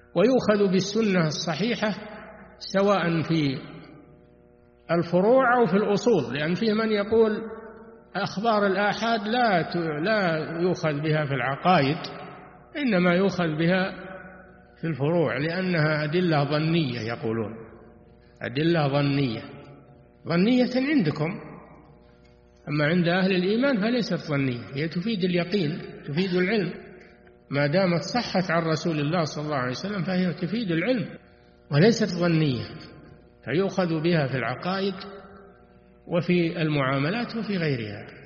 ويؤخذ بالسنة الصحيحة سواء في الفروع أو في الأصول، لأن فيه من يقول أخبار الآحاد لا يؤخذ بها في العقائد، إنما يؤخذ بها في الفروع، لأنها أدلة ظنية، يقولون أدلة ظنية عندكم، أما عند أهل الإيمان فليست ظنية، هي تفيد اليقين، تفيد العلم، ما دامت صحت عن رسول الله صلى الله عليه وسلم فهي تفيد العلم وليست ظنية، فيؤخذ بها في العقائد وفي المعاملات وفي غيرها.